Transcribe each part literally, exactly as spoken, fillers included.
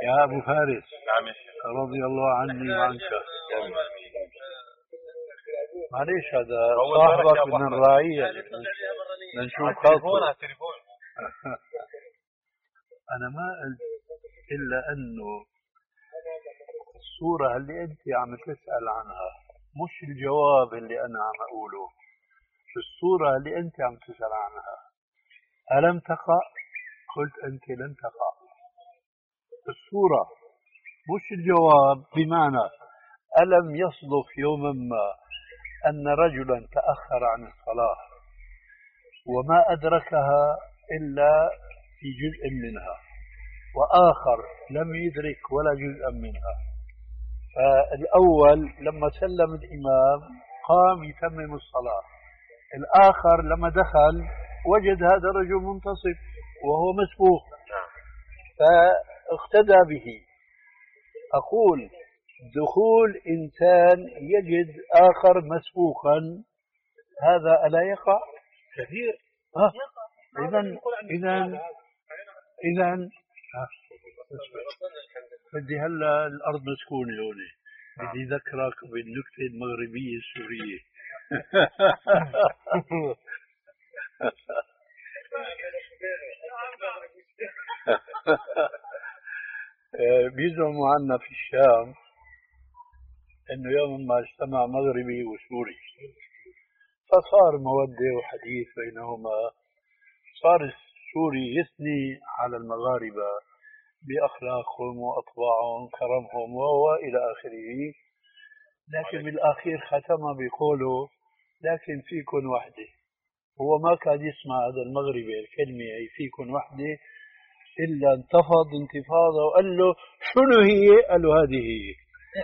يا أبو فارس. نعم. رضي الله عني وعنك. معليش هذا صاحبك من الرعية نشوف خاطره. أنا ما قلت إلا أنه الصورة اللي أنت عم تسأل عنها مش الجواب اللي أنا عم أقوله. الصورة اللي أنت عم تسأل عنها ألم تقع؟ قلت أنت لن تقع. الصورة مش الجواب، بمعنى ألم يصدف يوما ما أن رجلا تأخر عن الصلاة وما أدركها إلا في جزء منها، وآخر لم يدرك ولا جزءا منها. فالأول لما سلم الإمام قام يتمم الصلاة، الآخر لما دخل وجد هذا الرجل منتصف وهو مسبوق فاقتدى به. أقول دخول إنسان يجد آخر مسبوقا هذا ألا يقع؟ كثير. إذن إذن إذن بدي هلا الأرض مسكونة هون، بدي ذكرك بالنكتة المغربية السورية. بيزعموا عنا في الشام انه يوم ما اجتمع مغربي وسوري فصار مودة وحديث بينهما، صار السوري يثني على المغاربة بأخلاقهم وأطباعهم كرمهم وإلى آخره، لكن بالأخير ختم بقوله لكن فيكن وحدة. هو ما كان يسمع هذا المغربي الكلمة هي فيكن وحدة إلا انتفض انتفاضة وقال له شنو هي؟ قال له هذه هي.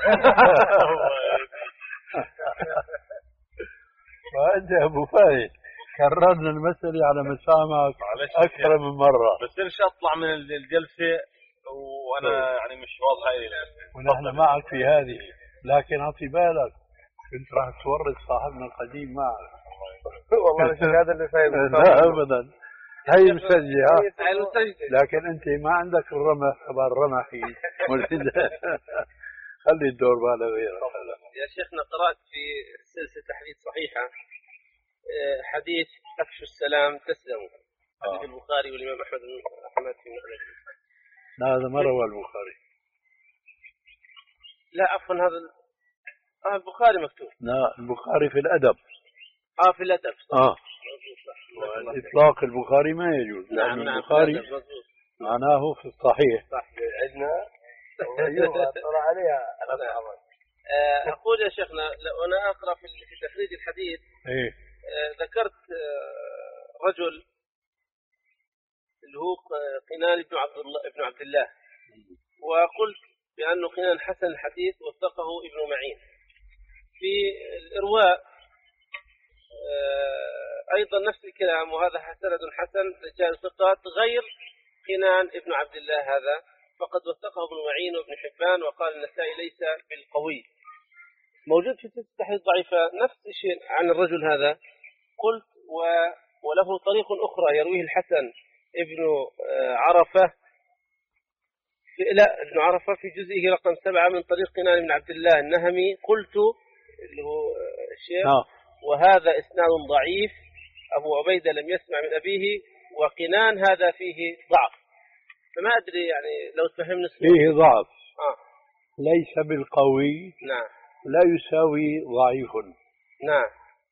فأنت يا أبو فايد كررنا المسألة على مسامعك أكثر من مرة، بس إيش أطلع من الجلسة وأنا يعني مش واضحة لي، ونحن معك في هذه. لكن أعطي بالك كنت راح تورط صاحبنا القديم معك. والله مش هذا اللي فايد. لا أبدا، هي مسجلة لكن أنت ما عندك الرمح تبع الرمحي. خلي الدور بالا غيرك. يا شيخنا قرأت في سلسلة حديث صحيحة حديث أفشوا السلام تسلموا، حديث البخاري والإمام أحمد بن أحمد في مسند. لا هذا ما روى البخاري. لا عفوا هذا آه البخاري مكتوب. لا البخاري في الأدب. اه في الأدب. اه إطلاق البخاري ما يجوز. نعم نعم البخاري معناه في الصحيح. صح عندنا أيوة ترى عليها. أقول يا شيخنا لو أنا أقرأ في تخريج الحديث إيه؟ ذكرت رجل اللي هو قنان بن عبد الله ابن عبد الله، وقلت بأنه قنان حسن الحديث وثقه ابن معين. في الإرواء أيضا نفس الكلام، وهذا سند حسن رجال ثقات غير قنان ابن عبد الله هذا، فقد وثقه ابن معين وابن حبان، وقال النسائي ليس بالقوي. موجود في سلسلة الحديث ضعيفة نفس الشيء عن الرجل هذا. قلت و... وله طريق أخرى يرويه الحسن ابن عرفة في... لا ابن عرفة في جزئه رقم سبعة من طريق قنان بن عبد الله النهمي. قلت اللي هو الشيخ آه. وهذا إسناد ضعيف، أبو عبيدة لم يسمع من أبيه، وقنان هذا فيه ضعف. فما أدري يعني لو تفهمنا فيه ضعف. آه. ليس بالقوي. نعم. لا يساوي ضعيف. نعم.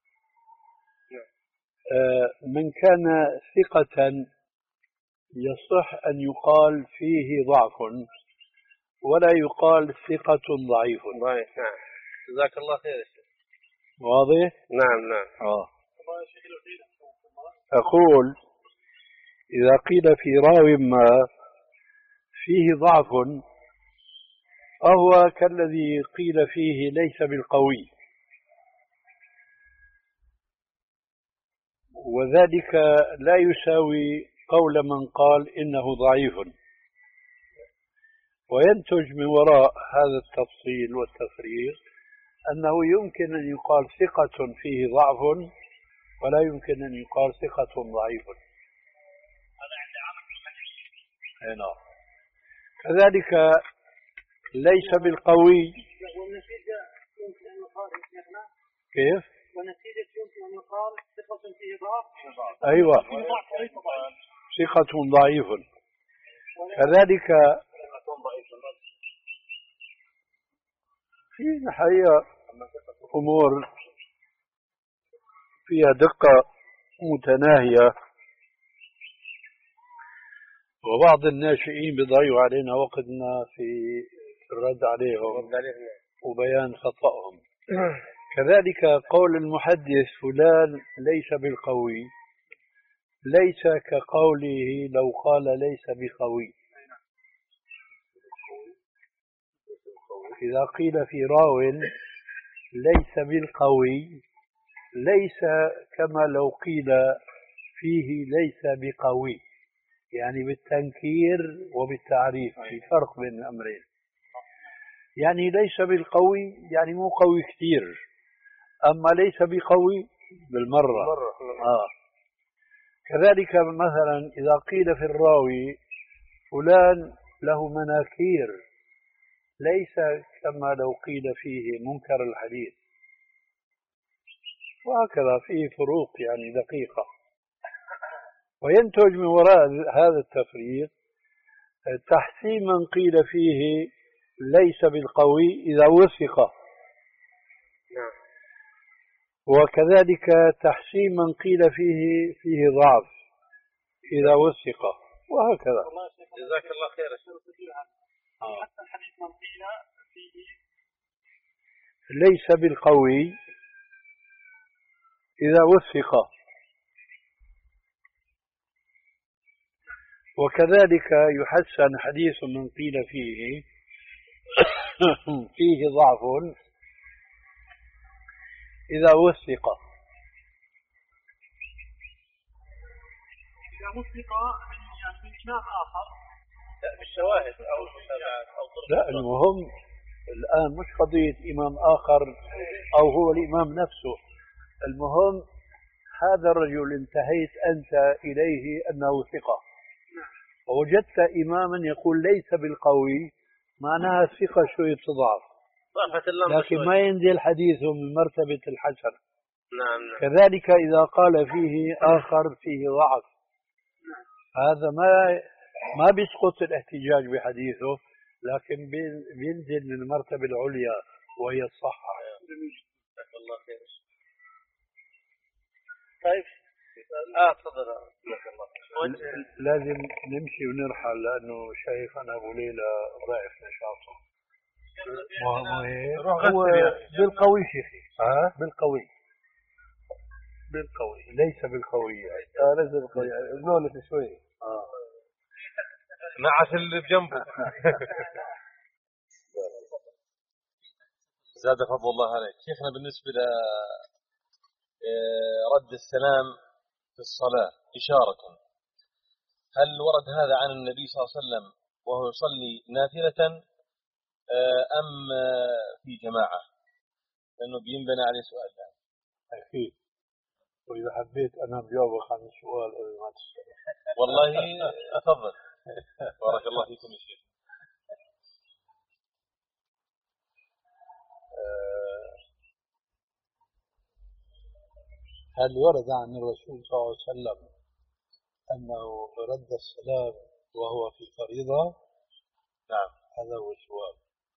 آه من كان ثقة يصح أن يقال فيه ضعف ولا يقال ثقة ضعيف. ضعيف. نعم. جزاك الله خير. واضح؟ نعم نعم. آه. أقول إذا قيل في راو ما فيه ضعف فهو كالذي قيل فيه ليس بالقوي، وذلك لا يساوي قول من قال إنه ضعيف. وينتج من وراء هذا التفصيل والتفريق أنه يمكن أن يقال ثقة فيه ضعف ولا يمكن أن يقال ثقة ضعيف. هنا كذلك ليس بالقوي. والنتيجة يمكن أن يقال شيخنا كيف؟ والنتيجة يمكن أن يقال ثقة فيه ضعف. أيوة، ثقة ضعيف. كذلك في الحقيقة أمور فيها دقة متناهية، وبعض الناشئين بيضيعوا علينا وقتنا في الرد عليهم وبيان خطأهم. كذلك قول المحدث فلان ليس بالقوي ليس كقوله لو قال ليس بقوي. إذا قيل في راو ليس بالقوي ليس كما لو قيل فيه ليس بقوي، يعني بالتنكير وبالتعريف في فرق بين الأمرين. يعني ليس بالقوي يعني مو قوي كثير، أما ليس بقوي بالمرة. آه. كذلك مثلا إذا قيل في الراوي فلان له مناكير ليس كما لو قيل فيه منكر الحديث، وهكذا فيه فروق يعني دقيقة. وينتج من وراء هذا التفريق تحسين من قيل فيه ليس بالقوي إذا وثق، وكذلك تحسين من قيل فيه فيه ضعف إذا وثق، وهكذا. جزاك الله خير. حتى الحديث من قيل فيه ليس بالقوي إذا وثق، وكذلك يحسن حديث من قيل فيه فيه ضعف إذا وثق. إذا وثق يعني من إمام آخر، لا بالشواهد أو المتابعات أو طرق. لا، المهم الآن مش قضية إمام آخر أو هو الإمام نفسه، المهم هذا الرجل انتهيت أنت إليه أنه ثقة، ووجدت إماما يقول ليس بالقوي، معناها الثقة شوية تضعف، لكن ما ينزل حديثه من مرتبة الحسن. نعم نعم. كذلك إذا قال فيه آخر فيه ضعف، هذا ما ما بيسقط الاحتجاج بحديثه، لكن بينزل من المرتبة العليا وهي الصحة. جزاك الله خير. طيب اه تفضل. لازم نمشي ونرحل لأنه شايفنا أبو ليلى ضعف نشاطه. هو بالقوي شيخي. ها بالقوي بالقوي ليس بالقوي يعني. اه ليس بالقوي زولت شوي. اه نعس اللي بجنبه. زاد فضل الله عليك شيخنا. بالنسبة ل رد السلام في الصلاة إشارة، هل ورد هذا عن النبي صلى الله عليه وسلم وهو يصلي نافلة أم في جماعة؟ لأنه بينبنى عليه سؤال ثاني. أكيد، وإذا حبيت أنا بجاوبك عن السؤال قبل ما تسأل. والله تفضل. بارك الله فيكم يا شيخ. هل ورد عن الرسول صلى الله عليه وسلم أنه رد السلام وهو في فريضة؟ نعم، هذا هو السؤال.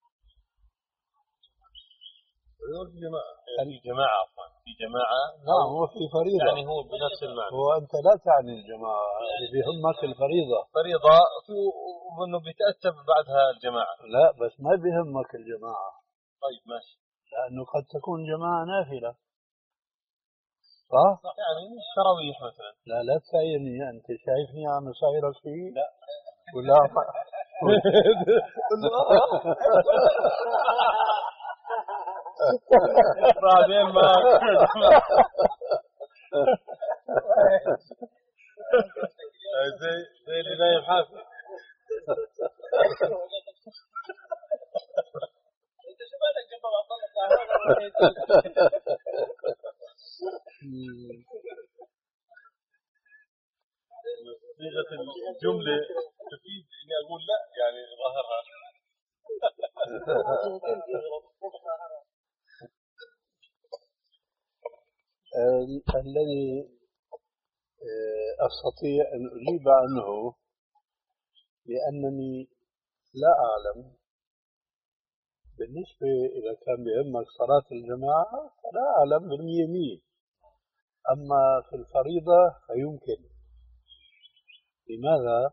في جماعة في جماعة أصلا في جماعة. نعم هو في فريضة، يعني هو بنفس المعنى. هو أنت لا تعني الجماعة، اللي بيهمك الفريضة. فريضة وأنه بيتأتى بعدها الجماعة. لا بس ما بيهمك الجماعة. طيب ماشي. لأنه قد تكون جماعة نافلة صح؟ يعني تراويح مثلا. لا لا تسألني أنت شايفني عم صايرك فيه؟ لا ولا بعدين ما زي زي اللي نايم حافي. انت شو بالك جنب هذا؟ صيغة الجملة تفيد إني أقول لا، يعني ظاهر الذي أستطيع أن أجيب عنه لأنني لا أعلم بالنسبة إذا كان بهمك صلاة الجماعة فلا أعلم بالمية مية، أما في الفريضة فيمكن. لماذا؟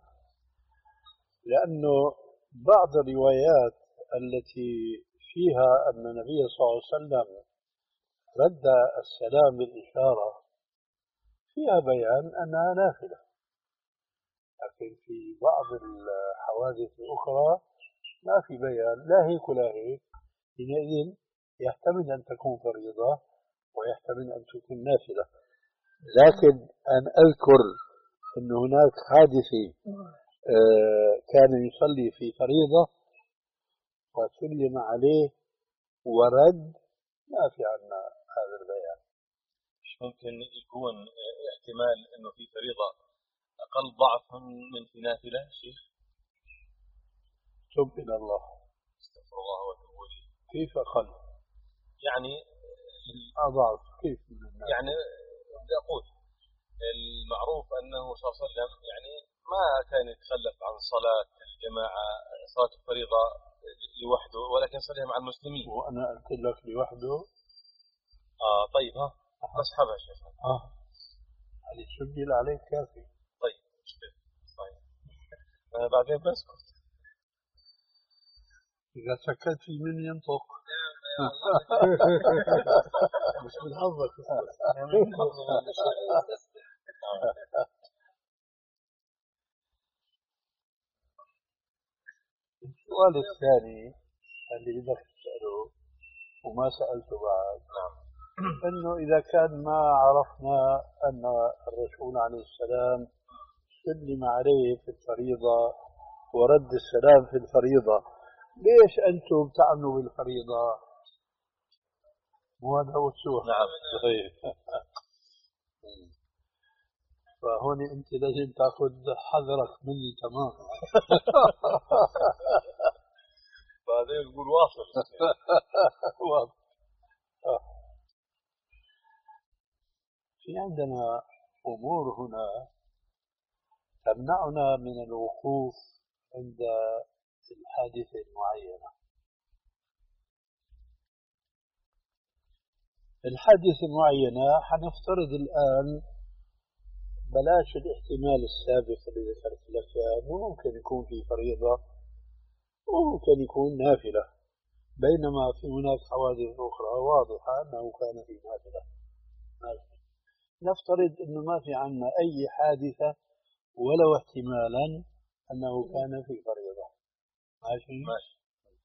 لأنه بعض الروايات التي فيها أن النبي صلى الله عليه وسلم رد السلام بالإشارة فيها بيان أنها نافلة، لكن في بعض الحوادث الأخرى ما في بيان لا هيك ولا هيك. حينئذ يحتمل أن تكون فريضة ويحتمل أن تكون نافلة. لكن أن أذكر أن هناك حادثة كان يصلي في فريضة وسلم عليه ورد، ما في عنا هذا البيان. مش ممكن يكون احتمال أنه في فريضة أقل ضعفا من في نافلة شيخ؟ تب إلى الله. استغفر الله واتوب إليه. كيف أقل؟ يعني أضعف كيف من الناس؟ يعني بدي أقول المعروف أنه صلى الله عليه وسلم يعني ما كان يتخلف عن صلاة الجماعة، صلاة الفريضة لوحده، ولكن صليها مع المسلمين. وأنا قلت لك لوحده. آه طيب ها أصحابها شيخ. آه هذه سجل عليك كافي. طيب مشكلة طيب أنا بعدين بسكت. إذا سكت في من ينطق. مش من حظك. السؤال الثاني اللي بدك تسأله وما سألته بعد، نعم، أنه إذا كان ما عرفنا أن الرسول عليه السلام سلم عليه في الفريضة ورد السلام في الفريضة، ليش أنتم تعملوا بالفريضة؟ مو هذا هو السؤال. نعم صحيح. فهون أنت لازم تأخذ حذرك مني تماما. بعدين يقول واصل. واضح. في عندنا أمور هنا تمنعنا من الوقوف عند الحادثة المعينة. الحادثة المعينة حنفترض الآن بلاش الاحتمال السابق اللي ذكرت لك إياه، ممكن يكون في فريضة وممكن يكون نافلة، بينما في هناك حوادث أخرى واضحة أنه كان في نافلة. نفترض أنه ما في عنا أي حادثة ولو احتمالا أنه كان في فريضة. ماشي؟ ماشي.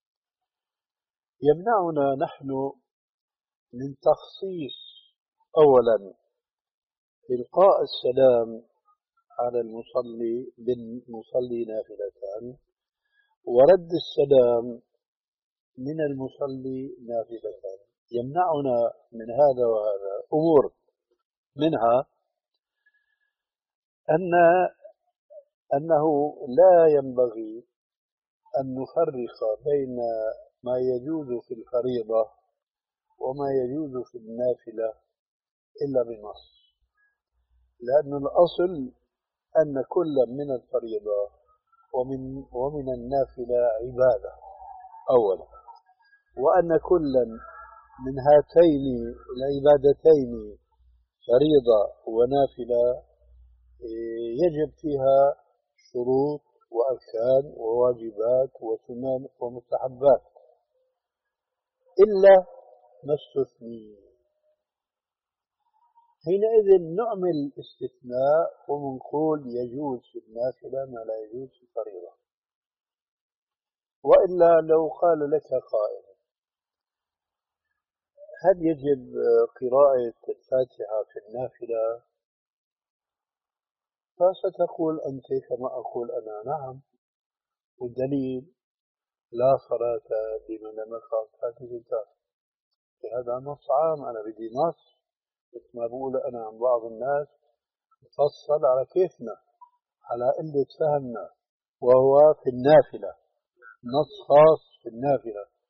يمنعنا نحن من تخصيص أولا إلقاء السلام على المصلي بالمصلي نافلة، ورد السلام من المصلي نافلة. يمنعنا من هذا وهذا أمور، منها أن أنه لا ينبغي أن نفرق بين ما يجوز في الفريضة وما يجوز في النافلة إلا بنص، لأن الأصل أن كل من الفريضة ومن ومن النافلة عبادة أولا، وأن كل من هاتين العبادتين فريضة ونافلة يجب فيها شروط وأركان وواجبات وسنن ومستحبات إلا ما استثني. حينئذ نعمل استثناء ونقول يجوز في النافلة ما لا يجوز في الفريضة. وإلا لو قال لك قائل هل يجب قراءة الفاتحة في النافلة؟ فستقول أنت كما أقول أنا نعم، والدليل لا صلاة لمن لم يقرأ فاتحة الكتاب. هذا نص عام، أنا بدي نص مثل ما بقول أنا عن بعض الناس مفصل على كيفنا على قلة فهمنا، وهو في النافلة، نص خاص في النافلة.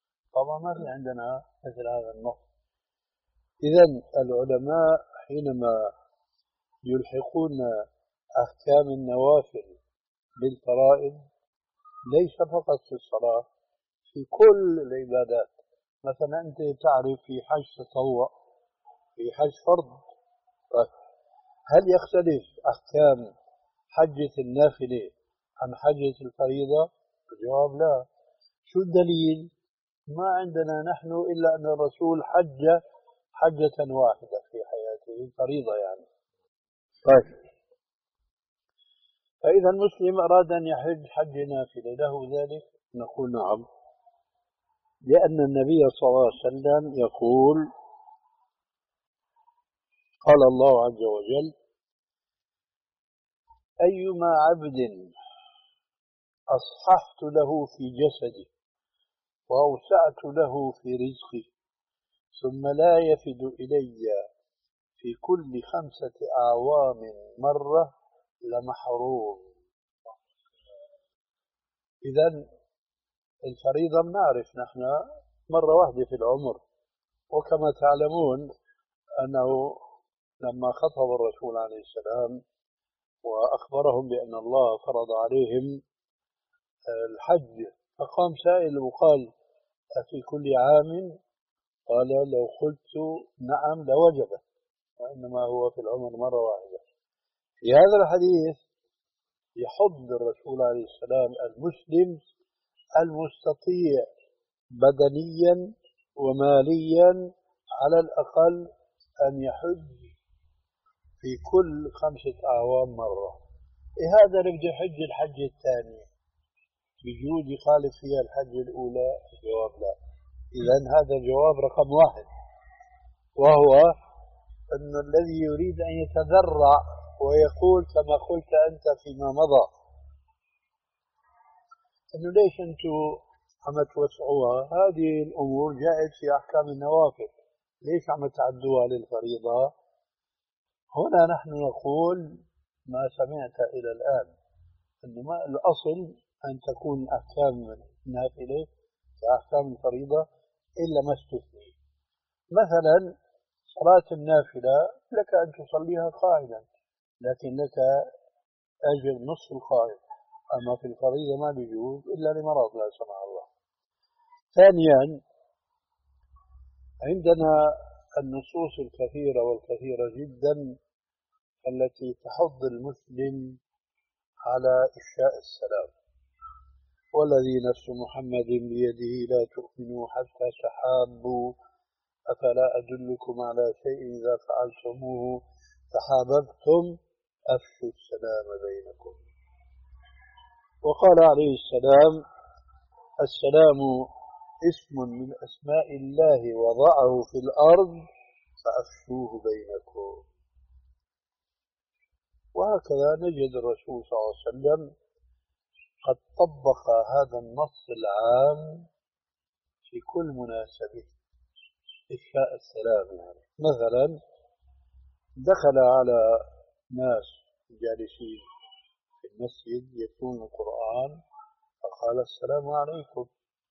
طبعا ما في عندنا مثل هذا النص. إذا العلماء حينما يلحقون أحكام النوافل بالفرائض ليس فقط في الصلاة، في كل العبادات. مثلا أنت تعرف في حج تطوع، في حج فرض، هل يختلف أحكام حجة النافلة عن حجة الفريضة؟ الجواب لا. شو الدليل؟ ما عندنا نحن إلا أن الرسول حج حجة واحدة في حياته، فريضة يعني. طيب، فإذا المسلم أراد أن يحج حج نافلة له ذلك؟ نقول نعم، لأن النبي صلى الله عليه وسلم يقول: قال الله عز وجل: أيما عبد أصححت له في جسده وأوسعت له في رزقه ثم لا يفد إلي في كل خمسة أعوام مرة لمحروم. إذن الفريضة بنعرف نحن مرة واحدة في العمر، وكما تعلمون أنه لما خطب الرسول عليه السلام وأخبرهم بأن الله فرض عليهم الحج، فقام سائل وقال: أفي كل عام؟ قال: لو قلت نعم لوجبت، وإنما هو في العمر مرة واحدة. في هذا الحديث يحض الرسول عليه السلام المسلم المستطيع بدنيا وماليا على الأقل أن يحج في كل خمسة أعوام مرة. إيه هذا اللي بده يحج الحج الثانية بجوز يخالف فيها الحج الأولى؟ الجواب لا. إذن هذا الجواب رقم واحد، وهو أن الذي يريد أن يتذرع ويقول كما قلت أنت فيما مضى أنه ليش أنتم عم توسعوها، هذه الأمور جاءت في أحكام النوافل، ليش عم تعدوها للفريضة؟ هنا نحن نقول ما سمعت إلى الآن أنه ما الأصل أن تكون أحكام النافلة كأحكام الفريضة إلا ما استثني. مثلا صلاة النافلة لك أن تصليها قاعدا، لكن لك أجر نصف القائم، أما في الفريضة ما بيجوز إلا لمرض لا سمح الله. ثانيا، عندنا النصوص الكثيرة والكثيرة جدا التي تحض المسلم على إفشاء السلام: والذي نفس محمد بيده لا تؤمنوا حتى تحابوا أفلا أدلكم على شيء إذا فعلتموه تحاببتم أفشوا السلام بينكم. وقال عليه السلام: السلام اسم من أسماء الله وضعه في الأرض فأفشوه بينكم. وهكذا نجد الرسول صلى الله عليه وسلم قد طبق هذا النص العام في كل مناسبة، إفشاء السلام. يعني مثلا دخل على ناس جالسين في المسجد يتلون القرآن فقال: السلام عليكم.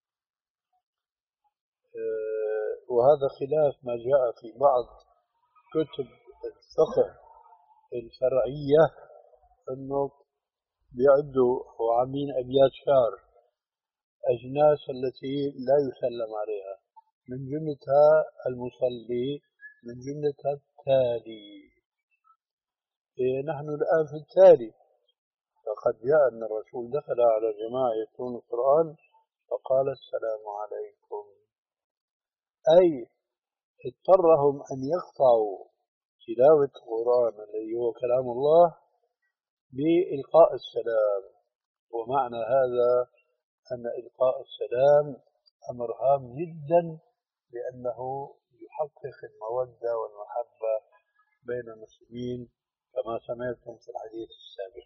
وهذا خلاف ما جاء في بعض كتب الفقه الفرعية أنه بيعدوا وعاملين أبيات شعر أجناس التي لا يسلم عليها، من جملتها المصلي، من جملتها التالي. إيه نحن الآن في التالي، فقد جاء أن الرسول دخل على جماعة يتلون القرآن فقال: السلام عليكم، أي اضطرهم أن يقطعوا تلاوة القرآن الذي هو كلام الله بإلقاء السلام. ومعنى هذا أن إلقاء السلام أمر هام جدا، لأنه يحقق المودة والمحبة بين المسلمين كما سمعتم في الحديث السابق.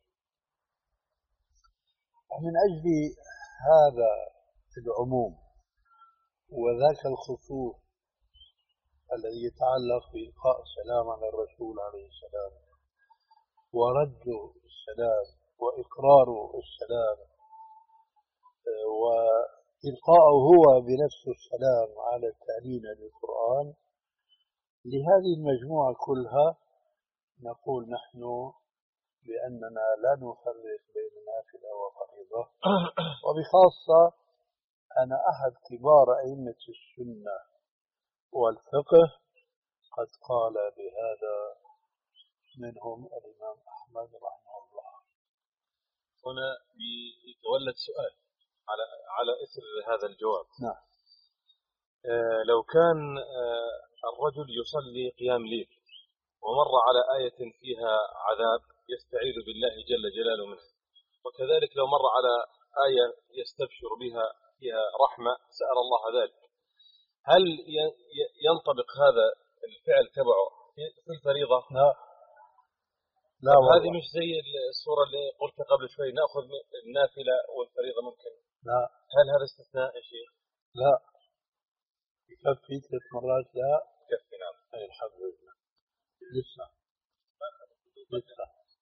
ومن أجل هذا العموم وذاك الخصوص الذي يتعلق بإلقاء السلام على الرسول عليه السلام ورد السلام وإقرار السلام إلقاءه هو بنفسه السلام على التأمين للقرآن لهذه المجموعة كلها نقول نحن بأننا لا نفرق بين نافلة وفريضة. وبخاصة أنا أحد كبار أئمة السنة والفقه قد قال بهذا، منهم الإمام أحمد رحمه الله. هنا يتولد سؤال على على إثر هذا الجواب. نعم. آه لو كان آه الرجل يصلي قيام ليل ومر على آية فيها عذاب يستعيذ بالله جل جلاله منها، وكذلك لو مر على آية يستبشر بها فيها رحمة سأل الله ذلك، هل ينطبق هذا الفعل تبعه في الفريضة؟ لا لا، هذه مش زي الصورة اللي قلت قبل شوي نأخذ النافلة والفريضة ممكن. لا. هل هذا استثناء يا شيخ؟ لا، يكفي ثلاث مرات. لا يكفي. نعم. أي الحمد لله. لسه لسه.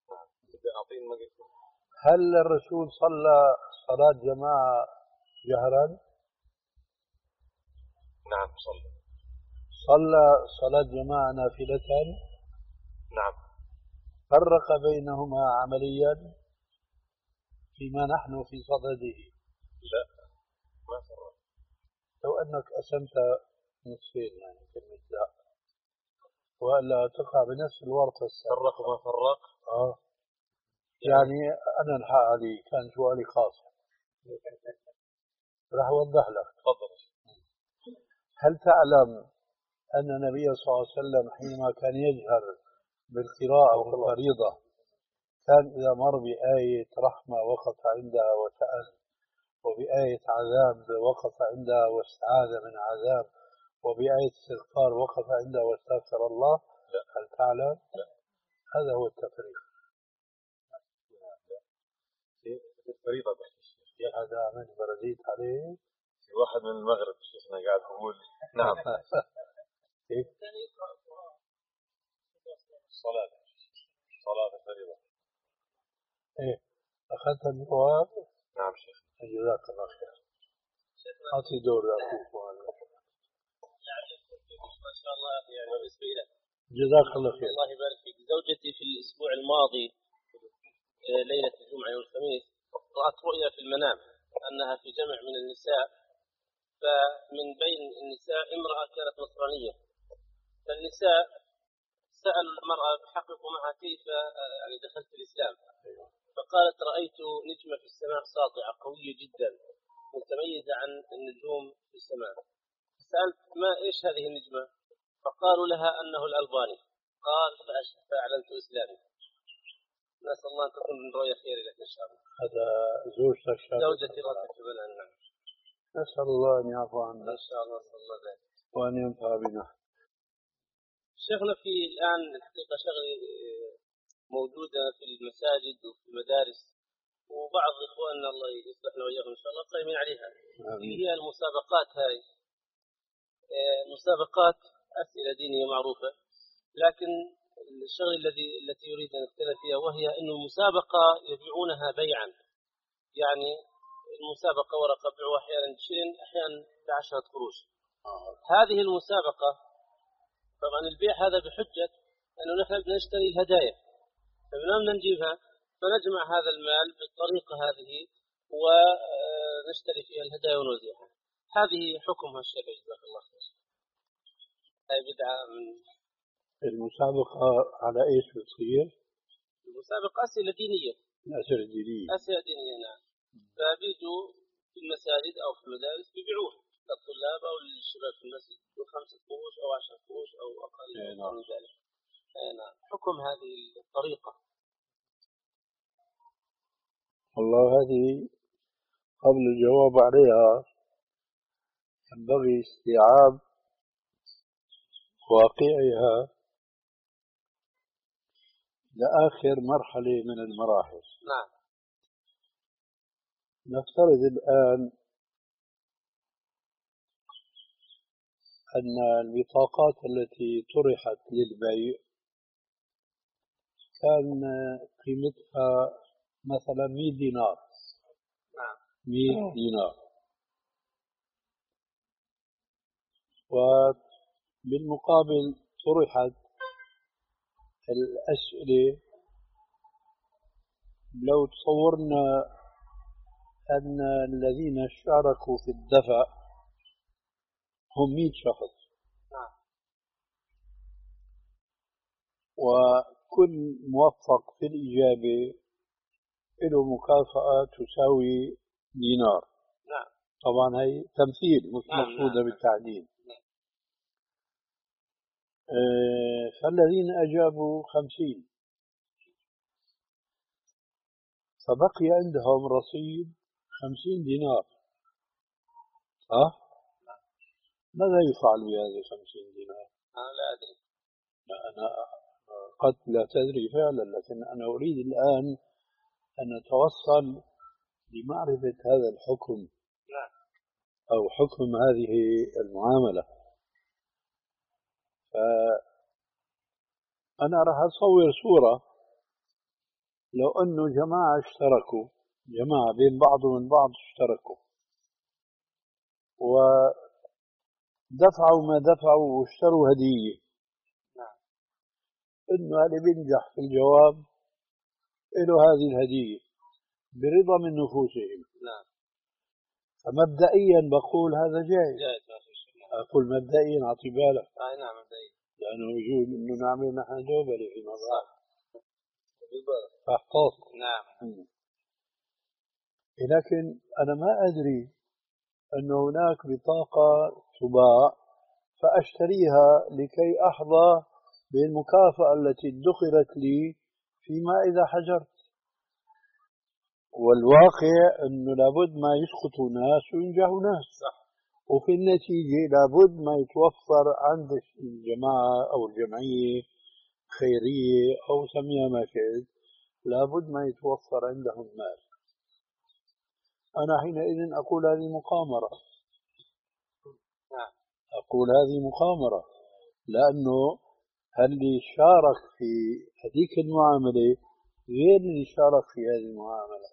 هل الرسول صلى صلاة جماعة جهرا؟ نعم صلى. صلى صلاة جماعة نافلة؟ نعم. فرق بينهما عمليا فيما نحن في صدده؟ لا ما فرق. لو أنك قسمت نصفين يعني كلمة لا، وإلا تقع بنفس الورطة. فرق ما فرق. آه يعني أنا الحق علي كان سؤالي خاص، راح أوضح لك. تفضل. هل تعلم أن النبي صلى الله عليه وسلم حينما كان يجهر بالقراءة في الفريضة كان إذا مر بآية رحمة وقف عندها وسأل، وبآية عذاب وقف عندها واستعاذ من عذاب، وبآية استغفار وقف عندها واستغفر الله؟ لا. هل تعلم؟ لا. هذا هو التفريق. الفريضة يا هذا من برديت عليه في واحد من المغرب شيخنا قاعد يقول. نعم. كيف؟ صلاة صلاة الفريضة. إيه أخذت الجواب؟ نعم شيخ. جزاك الله خير. أعطي دور أخوك ما شاء الله يعني بالنسبة لك. جزاك الله خير. الله يبارك فيك. زوجتي في الأسبوع الماضي ليلة الجمعة يوم الخميس رأت رؤيا في المنام أنها في جمع من النساء، فمن بين النساء امرأة كانت نصرانية، فالنساء سأل المرأة بحققوا معها كيف يعني دخلت الإسلام، فقالت رأيت نجمة في السماء ساطعة قوية جدا متميزة عن النجوم في السماء. سألت ما إيش هذه النجمة؟ فقالوا لها أنه الألباني. قال فأعلنت إسلامي. نسأل الله أن تكون من رؤيا خير لك إن شاء الله. هذا زوجتك؟ زوجتي راتب في بلد. نعم. نسأل الله أن يعفو عنا إن شاء الله. نسأل الله ذلك وأن ينفع بنا. شيخنا في الآن الحقيقة شغلي موجودة في المساجد وفي المدارس، وبعض إخواننا الله يصلحنا وإياهم إن شاء الله قائمين عليها. اللي هي المسابقات هاي، مسابقات أسئلة دينية معروفة، لكن الشغل الذي التي يريد أن نتكلم فيها وهي أن المسابقة يبيعونها بيعا، يعني المسابقة ورقة بيعوها أحيانا بشرين أحيانا بعشرة قروش. هذه المسابقة طبعا البيع هذا بحجة أنه نحن نشتري الهدايا، فبنامنا نجيبها فنجمع هذا المال بالطريقة هذه ونشتري فيها الهدايا ونوزعها. هذه حكمها الشرعي جزاك الله خير. هاي بدعة من المسابقة على إيش بتصير؟ المسابقة أسئلة دينية. أسئلة دينية. أسئلة دينية نعم. فبيجوا في المساجد أو في المدارس بيبيعوها للطلاب أو للشباب في المسجد بخمسة قروش أو عشرة قروش أو أقل من ذلك. نعم. حكم هذه الطريقة. والله هذه قبل الجواب عليها ينبغي استيعاب واقعها لآخر مرحلة من المراحل. نعم. نفترض الآن أن البطاقات التي طرحت للبيع كان قيمتها مثلا مئة دينار. نعم. مئة دينار. وبالمقابل طرحت الأسئلة. لو تصورنا أن الذين شاركوا في الدفع هم مئة شخص، وكل موفق في الإجابة له مكافأة تساوي دينار. نعم. طبعا هي تمثيل مش نعم مقصودة نعم. بالتعديل. نعم. آه فالذين أجابوا خمسين، فبقي عندهم رصيد خمسين دينار. أه؟ ماذا يفعل بهذه خمسين دينار؟ أنا لا أدري. لا أنا قد لا تدري فعلا، لكن أنا أريد الآن أن أتوصل لمعرفة هذا الحكم أو حكم هذه المعاملة. فأنا راح أصور صورة، لو أنه جماعة اشتركوا، جماعة بين بعض ومن بعض اشتركوا ودفعوا ما دفعوا واشتروا هدية، إنه اللي بينجح في الجواب له هذه الهدية برضا من نفوسهم. نعم. فمبدئيا بقول هذا جائز. جائز ما في شيء. أقول مبدئيا أعطي بالك. آه نعم مبدئيا. لأنه يجوز إنه نعمل نحن دوبلة في مضاعف. بالضبط. فاحتاط. نعم. لكن أنا ما أدري أن هناك بطاقة تباع فأشتريها لكي أحظى بالمكافأة التي ادخرت لي فيما إذا حجرت. والواقع أنه لابد ما يسقطوا ناس وينجحوا ناس. صح. وفي النتيجة لابد ما يتوفر عند الجماعة أو الجمعية خيرية أو سميها ما شئت، لابد ما يتوفر عندهم مال. أنا حينئذ أقول هذه مقامرة. نعم. أقول هذه مقامرة، لأنه اللي شارك في هذيك المعاملة غير اللي شارك في هذه المعاملة.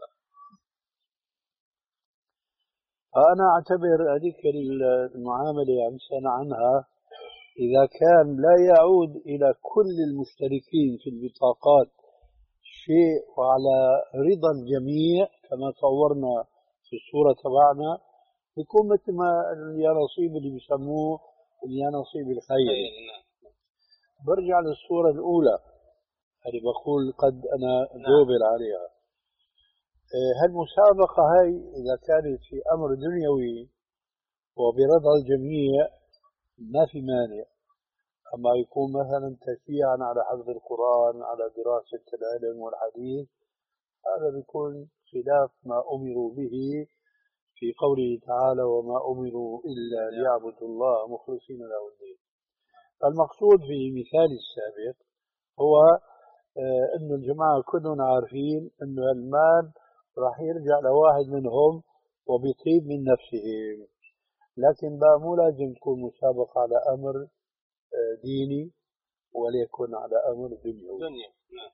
فأنا أعتبر هذيك المعاملة عم سنة عنها إذا كان لا يعود إلى كل المشتركين في البطاقات شيء وعلى رضا الجميع كما صورنا في الصورة تبعنا، يكون مثل ما اليانصيب اللي بيسموه اليانصيب الخير. برجع للصورة الأولى اللي بقول قد أنا دوبل عليها. هالمسابقة هاي إذا كانت في أمر دنيوي وبرضا الجميع ما في مانع، أما يكون مثلا تشجيعا على حفظ القرآن، على دراسة العلم والحديث، هذا بيكون خلاف ما أمروا به في قوله تعالى وما أمروا إلا ليعبدوا الله مخلصين له الدين. المقصود في مثال السابق هو أن الجماعة كلهم عارفين أن المال راح يرجع لواحد منهم وبيطيب من نفسهم، لكن بقى مو لازم تكون مسابقة على أمر ديني وليكن على أمر دنيوي. دنيا. نعم.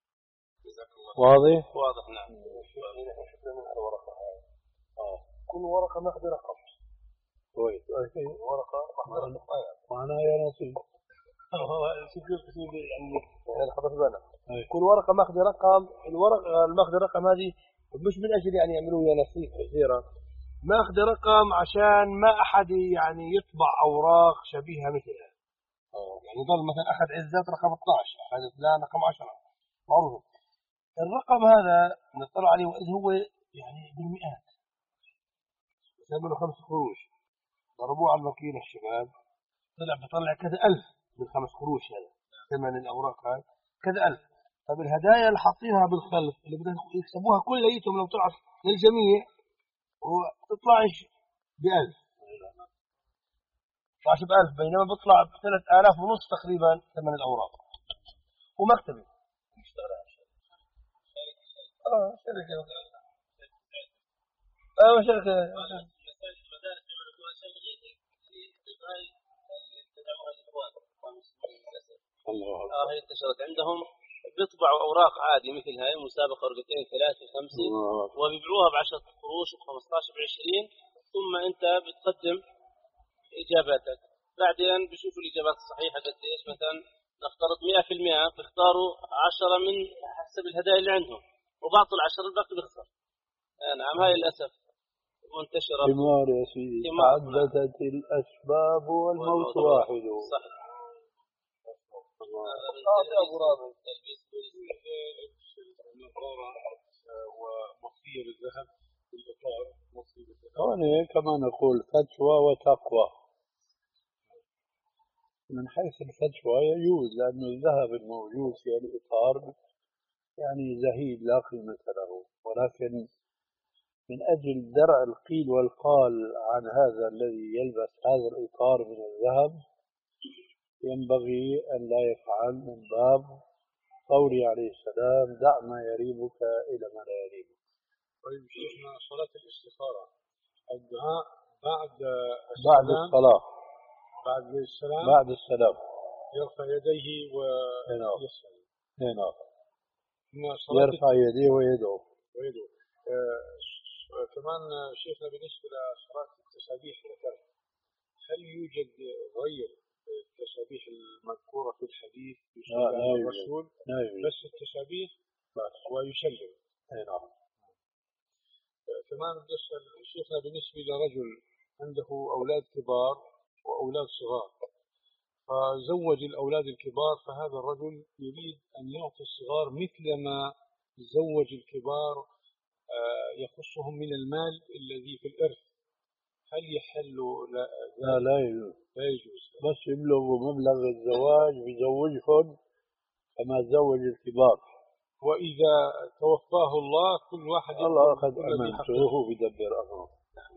واضح؟ واضح. نعم. آه. كل ورقة ماخذ رقم. كويس. ورقة ماخذ رقم. معناها يا نصيب. يعني خطف بالك. كل ورقة ماخذ رقم، الورقة الماخذ الرقم هذه مش من أجل يعني يعملوا يا نصيب كثيرة، ماخذ رقم عشان ما أحد يعني يطبع أوراق شبيهة مثلها. يعني ضل مثلا أخذ عزت رقم اثني عشر، أخذ فلان رقم عشرة، معروف. الرقم هذا نطلع عليه وإذ هو يعني بالمئات، يعملوا خمس قروش، ضربوه على الوكيل الشباب طلع بطلع كذا ألف من خمس قروش، هذا ثمن الأوراق هاي كذا ألف. طب الهدايا اللي حاطينها بالخلف اللي بدهم يكسبوها كليتهم لو طلعت للجميع وتطلعش بألف، تطلعش بألف، بينما بيطلع بثلاث آلاف ونص تقريبا ثمن الأوراق ومكتبي. اه شركة اه شركة اه هي انتشرت عندهم، بيطبعوا اوراق عادي مثل هاي مسابقه ورقتين ثلاثه خمسه وبيبيعوها ب عشرة قروش و خمسة عشر ب عشرين، ثم انت بتقدم اجاباتك بعدين بيشوفوا الإجابات الصحيحة قديش، مثلا نفترض مئة في المئة بيختاروا عشرة من حسب الهدايا اللي عندهم، وبعطوا العشرة الباقي بيخسر. نعم هاي للأسف منتشرة. ثمار يا سيدي، تعددت الأسباب والموت واحد. صحيح. ومصير الذهب بالإطار مصير الذهب. هون كما نقول فتوى وتقوى. من حيث الفتوى يجوز، لأن الذهب الموجود في الإطار يعني زهيد لا قيمة له، ولكن من أجل درع القيل والقال عن هذا الذي يلبس هذا الإطار من الذهب ينبغي أن لا يفعل، من باب قوله عليه السلام: دع ما يريبك إلى ما لا يريبك. طيب شيخنا، صلاة الاستخارة الدعاء بعد بعد الصلاة، بعد السلام بعد السلام يرفع يديه ويسأل. نعم، يرفع يديه ويدعو ويدعو. آه كمان شيخنا بالنسبة لصلاة التسابيح ذكرت، هل يوجد غير التسابيح المذكورة في الحديث لا لا الرسول؟ لا يوجد. بس التسابيح ويسلم. نعم. آه كمان بسأل شيخنا بالنسبة لرجل عنده أولاد كبار وأولاد صغار، فزوج الأولاد الكبار، فهذا الرجل يريد أن يعطي الصغار مثل ما زوج الكبار يخصهم من المال الذي في الإرث، هل يحل؟ لا لا, لا يجوز. لا يجوز. بس يبلغوا مبلغ الزواج بيزوجهم كما زوج الكبار، وإذا توفاه الله كل واحد الله أخذ أمانته وهو بيدبر أمره.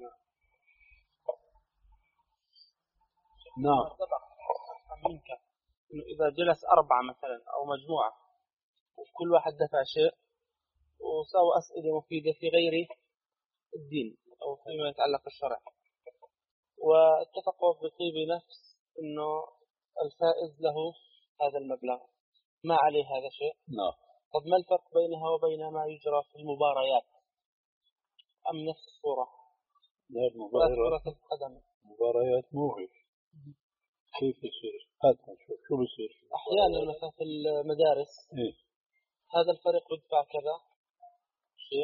نعم. منك إنه إذا جلس أربعة مثلا أو مجموعة وكل واحد دفع شيء وسووا أسئلة مفيدة في غير الدين أو فيما يتعلق بالشرع، واتفقوا بطيب نفس إنه الفائز له هذا المبلغ، ما عليه هذا شيء. نعم. طب ما الفرق بينها وبين ما يجرى في المباريات؟ أم نفس الصورة؟ لا، المباريات مباريات موهش. كيف يصير؟ هات نشوف شو بصير. أحيانا مثلا في المدارس إيه؟ هذا الفريق يدفع كذا شيء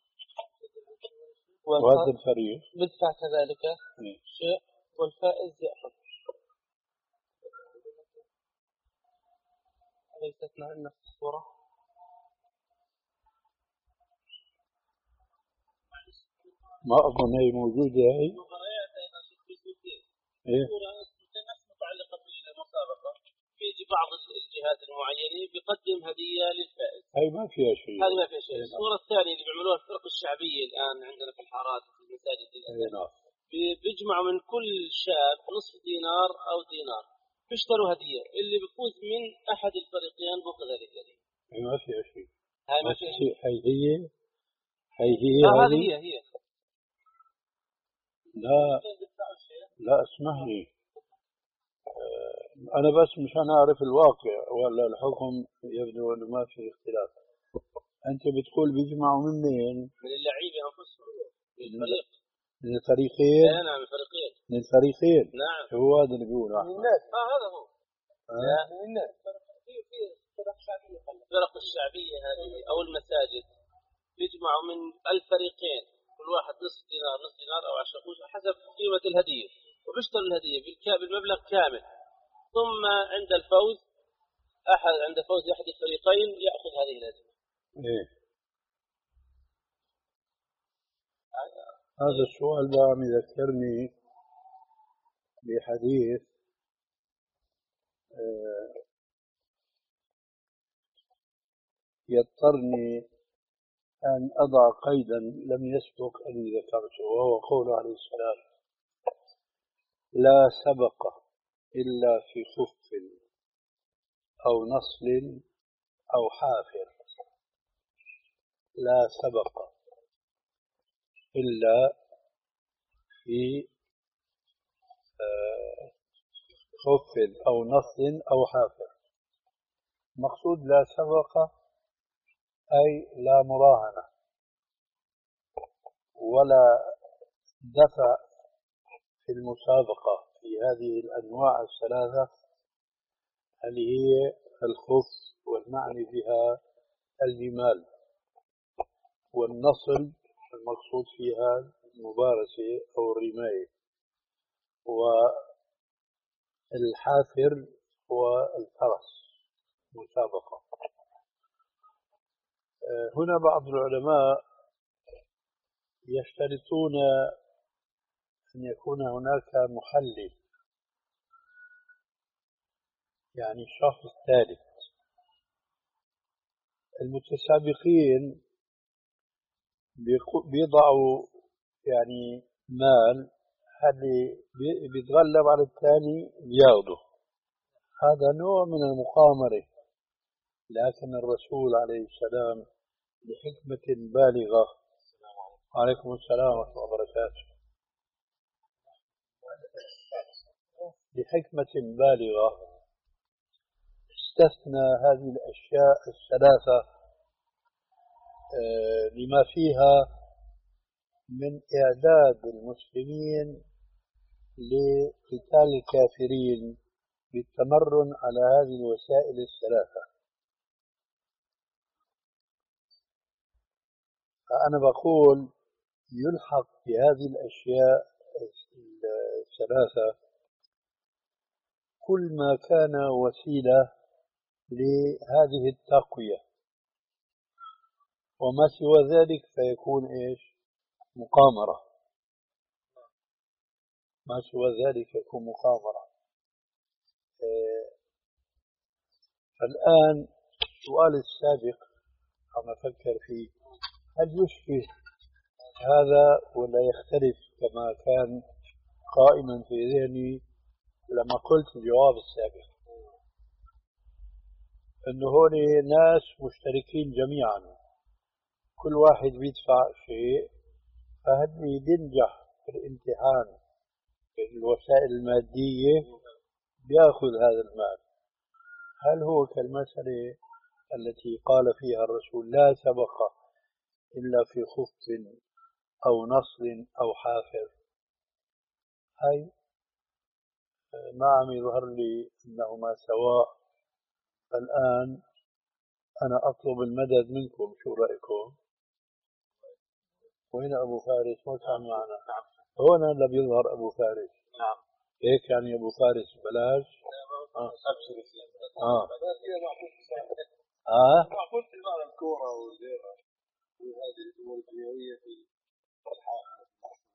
وهذا الفريق بدفع كذلك إيه؟ شيء والفائز يأخذ. أليست نفس الصورة؟ ما أظن هي موجودة هي. إيه؟ نفس متعلقة بالمسابقة، بيجي بعض الجهات المعينة بيقدم هدية للفائز. هي ما فيها شيء. هذه ما فيها شيء. الصورة الثانية اللي بيعملوها الفرق الشعبية الآن عندنا في الحارات وفي المساجد نعم. بيجمعوا من كل شاب نصف دينار أو دينار، بيشتروا هدية، اللي بيفوز من أحد الفريقين بأخذ هذه الهدية. هي ما فيها شيء. هاي ما فيها شيء. هي هي هي هي آه هذه هي هي. لا لا اسمعني، أنا بس مشان أعرف الواقع ولا الحكم يبدو أنه ما في اختلاف. أنت بتقول بيجمعوا من مين؟ من اللعيبة أنفسهم، من الفريق، من الفريقين. نعم من الفريقين، من الفريقين. نعم هو هذا اللي بيقول من الناس. آه هذا هو. آه؟ من الناس. في في فرق شعبية، الفرق الشعبية هذه أو المساجد بيجمعوا من الفريقين كل واحد نصف دينار نصف دينار أو عشرة قروش حسب قيمة الهدية، وبيشتروا الهدية بالمبلغ كامل، ثم عند الفوز أحد عند فوز أحد الفريقين يأخذ هذه الهدية. إيه؟ هذا السؤال بقى يذكرني بحديث يضطرني أن أضع قيدا لم يسبق أن ذكرته، وهو قول عليه السلام: لا سبق إلا في خف أو نصل أو حافر. لا سبق إلا في خف أو نصل أو حافر. مقصود لا سبق أي لا مراهنة ولا دفع في المسابقة في في هذه الأنواع الثلاثة هل هي الخف والمعني بها الجمال، والنصل المقصود فيها المبارزة أو الرماية، والحافر هو الفرس مسابقة. هنا بعض العلماء يشترطون أن يكون هناك محلل، يعني شخص ثالث. المتسابقين بيضعوا يعني مال، اللي بيتغلب على الثاني بياخده، هذا نوع من المقامرة. لكن الرسول عليه السلام لحكمة بالغة، عليكم السلام ورحمة الله وبركاته، لحكمة بالغة استثنى هذه الأشياء الثلاثة لما فيها من إعداد المسلمين لقتال الكافرين بالتمرن على هذه الوسائل الثلاثة. فأنا بقول يلحق بهذه الأشياء الثلاثة كل ما كان وسيلة لهذه التقوية، وما سوى ذلك فيكون إيش؟ مقامرة. ما سوى ذلك يكون مقامرة. فالآن السؤال السابق عم أفكر فيه، هل يشبه هذا ولا يختلف كما كان قائما في ذهني لما قلت الجواب السابق، أنه هون ناس مشتركين جميعا، كل واحد بيدفع شيء، فهدي بينجح في الامتحان في الوسائل المادية بياخذ هذا المال. هل هو كالمسألة التي قال فيها الرسول لا سبق إلا في خف أو نصر أو حافر؟ هاي ما عم يظهر لي أنهما سواء. الآن أنا أطلب المدد منكم، شو رأيكم؟ وين أبو فارس؟ ما كان معنا هون اللي بيظهر أبو فارس. نعم. هيك يعني أبو فارس بلاش. آه. آه. آه. معقول في بعض الكورة وغيرها وهذه الأمور الدنيوية في الحياة.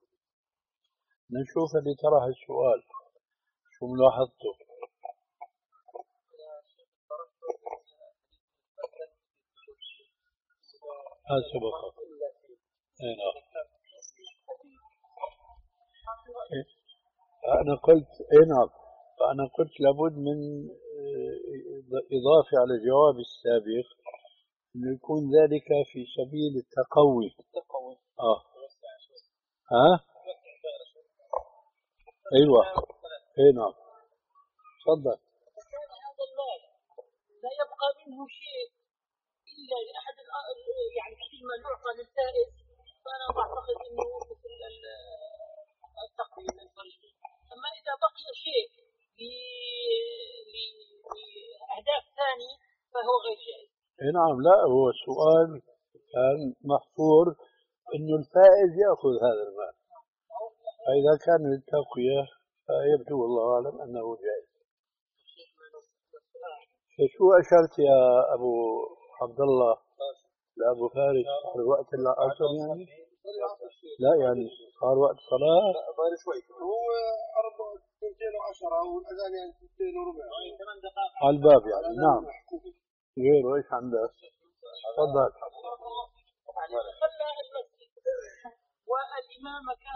نشوف اللي طرح السؤال شو ملاحظته. هذا سبق. اي نعم. أنا قلت اي نعم، فأنا قلت لابد من إضافة على الجواب السابق إنه يكون ذلك في سبيل التقوي. آه. ها؟ أيوة. اي نعم. تفضل. هذا المال لا يبقى منه شيء إلا لأحد يعني كل ما يعطى للفائز، فأنا أعتقد إنه مثل التقوية للفريق. أما إذا بقي شيء لأهداف ثانية فهو غير جائز. اي نعم. لا، هو السؤال كان محصور إنه الفائز يأخذ هذا المال، فإذا كان للتقوية فيبدو والله أعلم أنه جائز. شو أشرت يا أبو عبد الله لأبو فارس؟ صار وقت العصر يعني؟ لا يعني صار وقت صلاة؟ لا صار شوي، هو أربعة اثنين وعشرة والأذان يعني اثنين وربع على الباب يعني. نعم. غيره إيش عندك؟ تفضل. صلى المسجد والإمام كان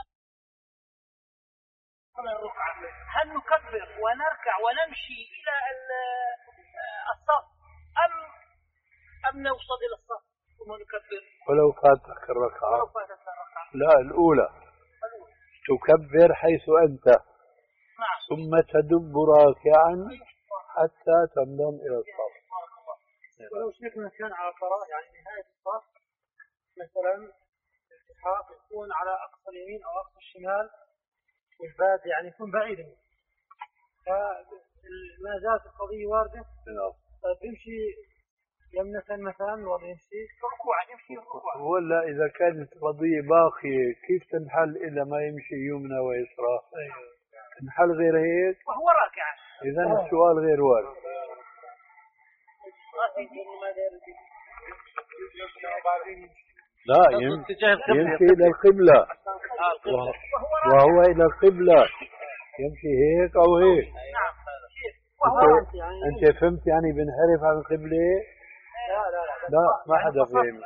هل نكبر ونركع ونمشي إلى الصف أم أم نوصل إلى الصف ثم نكبر؟ ولو فاتك الركعة. لا، الأولى تكبر حيث أنت. نعم. ثم تدب راكعا حتى تنضم إلى الصف. ولو شفنا كان على قراءة يعني نهاية الصف مثلا الالتحاق يكون على أقصى اليمين أو أقصى الشمال، والباب يعني يكون بعيدا ما زالت القضية واردة. نعم. طيب يمشي يمنة مثلا ولا يمشي ركوعا؟ يمشي ركوعا. ولا إذا كانت قضية باقية كيف تنحل إلا ما يمشي يمنى ويسرى؟ تنحل غير هيك؟ وهو راكع. إذا السؤال غير وارد. لا يمشي إلى القبلة وهو إلى القبلة يمشي هيك أو هيك. أنت, أنت فهمت يعني بنحرف عن القبلة؟ لا لا لا لا ما حدا فهم.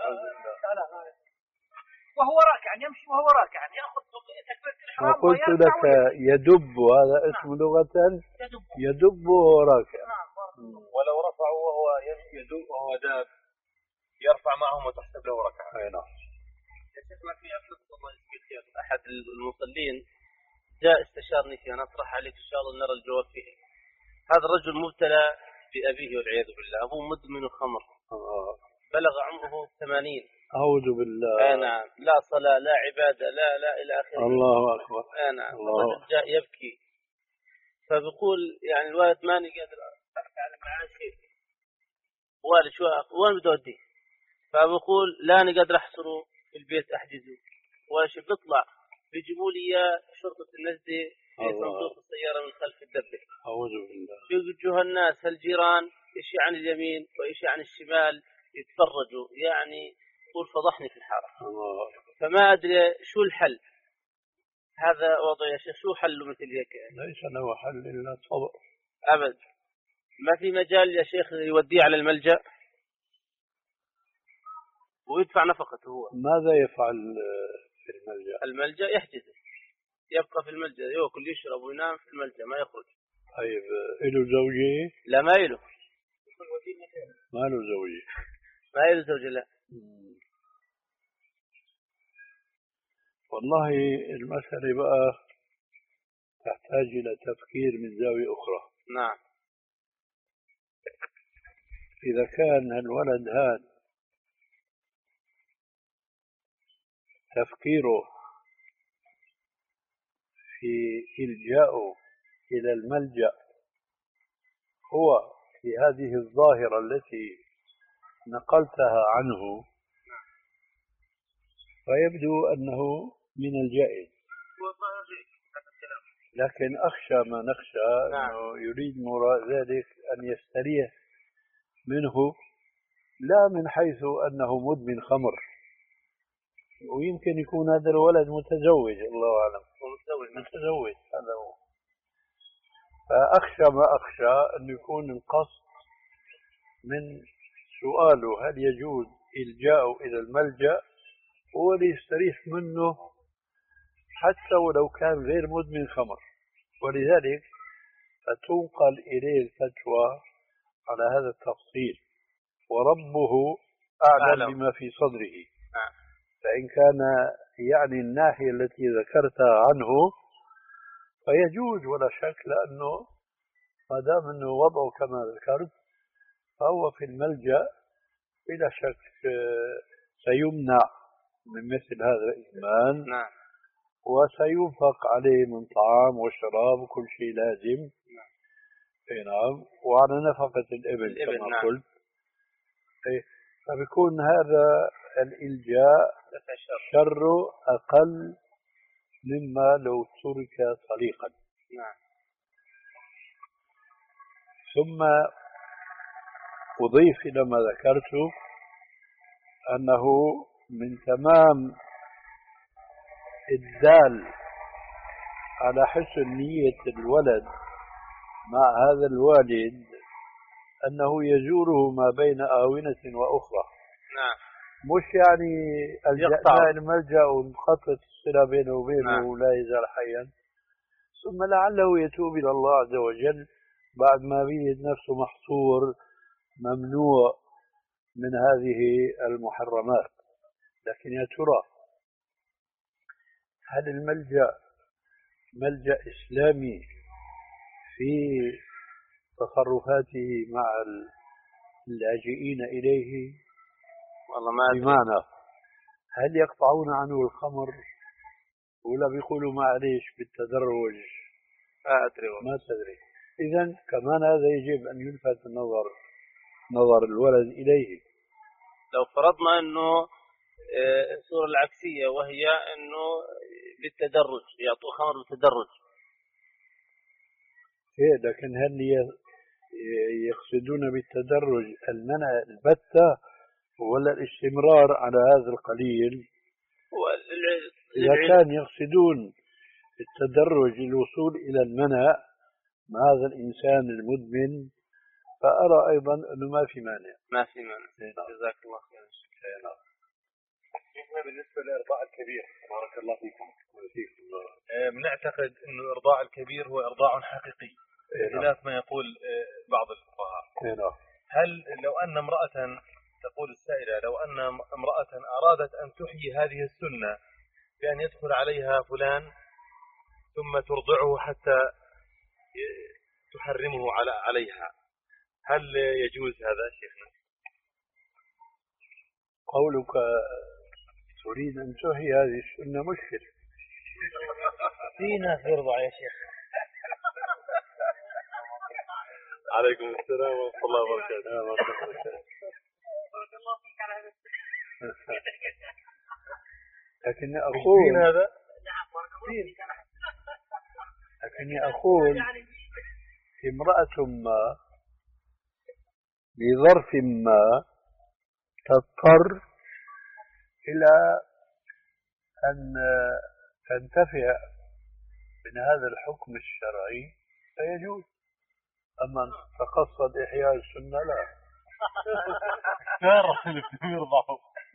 وهو راكع يمشي وهو راكع يأخذ تكبيرة الإحرام. قلت لك يدب، هذا اسم لغة يدب وهو راكع. ولو رفعه وهو يدب وهو داب يرفع معهم وتحسب له ركعة. أي نعم. يا شيخ ما في أحد المصلين جاء استشارني فيه، أنا أطرح عليك إن شاء الله نرى الجواب فيه. هذا الرجل مبتلى بأبيه والعياذ بالله، أبوه مدمن الخمر آه. بلغ عمره ثمانين. أعوذ بالله. نعم. لا صلاة لا عبادة لا لا إلى آخره. الله أكبر. نعم. الرجل جاء يبكي فبيقول يعني الوالد ماني قادر أحكي على معاشي، والد شو وين بدي أوديه؟ فبقول لا أنا قادر أحصره في البيت أحجزه واش بيطلع بيجيبوا لي شرطة النجدة في صندوق السيارة من خلف الدبة. أعوذ بالله. يوجهوا الناس الجيران إشي عن اليمين وإشي عن الشمال يتفرجوا، يعني يقول فضحني في الحارة. الله. فما أدري شو الحل. هذا وضع يا شيخ، شو حله مثل هيك؟ ليس له حل إلا الصبر. أبد. ما في مجال يا شيخ يوديه على الملجأ ويدفع نفقته هو؟ ماذا يفعل في الملجأ؟ الملجأ يحجزه، يبقى في الملجأ يأكل يشرب وينام في الملجأ ما يخرج. طيب إله زوجة؟ لا ما إله. ما له زوجة. ما إله زوجة لا. والله المسألة بقى تحتاج إلى تفكير من زاوية أخرى. نعم. إذا كان الولد هذا تفكيره في إلجاءه إلى الملجأ هو في هذه الظاهرة التي نقلتها عنه، فيبدو أنه من الجائز، لكن أخشى ما نخشى أنه يريد من وراء ذلك أن يستريح منه، لا من حيث أنه مدمن خمر، ويمكن يكون هذا الولد متزوج الله أعلم، متزوج هذا هو. فأخشى ما أخشى أن يكون القصد من سؤاله هل يجوز إلجاءه إلى الملجأ هو ليستريح منه حتى ولو كان غير مدمن خمر، ولذلك فتنقل إليه الفتوى على هذا التفصيل، وربه أعلم بما في صدره. فإن كان يعني الناحية التي ذكرتها عنه فيجوز ولا شك، لأنه ما دام أنه وضعه كما ذكرت فهو في الملجأ بلا شك سيمنع من مثل هذا الإدمان. نعم. وسينفق عليه من طعام وشراب وكل شيء لازم. نعم. نعم. وعلى نفقة الإبل كما نعم. قلت. فبيكون هذا الإلجاء شر أقل مما لو ترك طليقا. نعم. ثم أضيف إلى ما ذكرته أنه من تمام الدال على حسن نية الولد مع هذا الوالد أنه يزوره ما بين آونة وأخرى. نعم. مش يعني الجأنا الملجأ ونقطع الصلة بينه وبينه نعم. ولا يزال حيا، ثم لعله يتوب إلى الله عز وجل بعد ما بيجد نفسه محصور ممنوع من هذه المحرمات. لكن يا ترى هل الملجأ ملجأ إسلامي في تصرفاته مع اللاجئين إليه؟ والله ما أدري. بمعنى هل يقطعون عنه الخمر ولا بيقولوا معليش بالتدرج؟ ما أدري. ما تدري. إذا كمان هذا يجب أن يلفت النظر نظر الولد إليه. لو فرضنا أنه الصورة العكسية وهي أنه بالتدرج يعطوه خمر بالتدرج. إيه لكن هل يقصدون بالتدرج المنع البتة ولا الاستمرار على هذا القليل؟ إذا كان يقصدون التدرج الوصول إلى المنع مع هذا الإنسان المدمن فأرى أيضا أنه ما في مانع. ما في مانع. جزاك الله خير. شيخنا بالنسبة لإرضاء الكبير بارك الله فيكم بنعتقد أنه إرضاء الكبير هو إرضاء حقيقي بخلاف ما يقول بعض الفقهاء. هل لو أن امرأة تقول السائلة لو أن امرأة أرادت أن تحيي هذه السنة بأن يدخل عليها فلان ثم ترضعه حتى تحرمه على عليها هل يجوز هذا شيخنا؟ قولك تريد أن تحيي هذه السنة مشكل. في ناس يرضع يا شيخ. عليكم السلام ورحمة الله وبركاته. لكني أقول هذا لكني أقول امرأة ما بظرف ما تضطر إلى أن تنتفع من هذا الحكم الشرعي فيجوز. أما أن تقصد إحياء السنة لا. كثير اللي يرضعوا.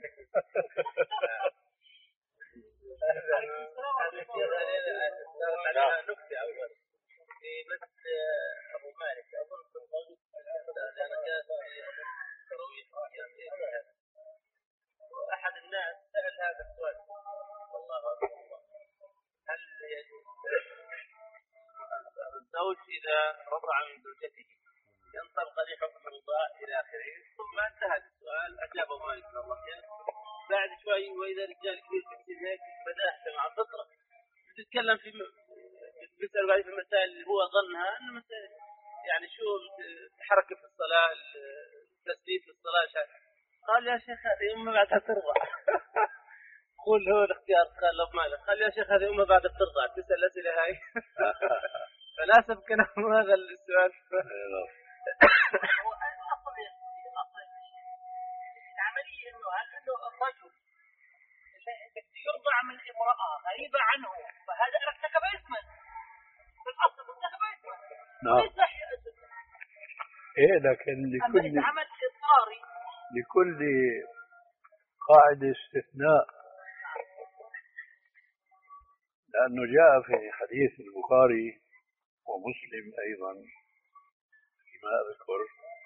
نكتة أول في مسجد أبو مالك أظن في الموجود لأن كانت ترويح وأحد الناس سأل هذا السؤال والله أكبر هل يجوز الزوج إذا رضع من زوجته ينطلق لحكم الرضاع إلى آخره ثم انتهى السؤال أجابه مالك رضي الله عنه بعد شوي وإذا رجال كبير في السن هيك بدأت مع الفطرة تتكلم في بيسأل بعد في المسائل اللي هو ظنها أنه مسائل يعني شو تحرك في الصلاة التسديد في الصلاة شاك. قال يا شيخ هذه أمه بعدها ترضع. قول هو الاختيار قال له ماذا قال يا شيخ هذه أمه بعدها ترضع تسأل الأسئلة هاي. فناسب كلام هذا السؤال. العملية إنه هل إنه الرجل يرضع من امرأة غريبة عنه فهذا ارتكب إثما في الأصل ارتكب إثما. نعم. إيه لكن لكل عمل إضطراري لكل قاعدة استثناء لأنه جاء في حديث البخاري ومسلم أيضا فيما أذكر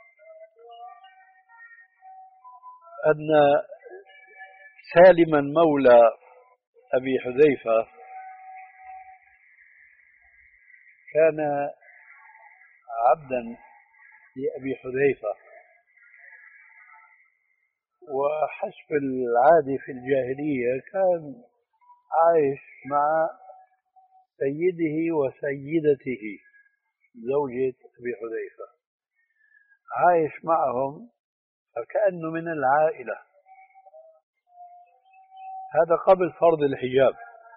أن سالما مولى أبي حذيفة كان عبدا لأبي حذيفة وحسب العادة في الجاهلية كان عايش مع سيده وسيدته زوجة أبي حذيفة عايش معهم فكأنه من العائلة. هذا قبل فرض الحجاب.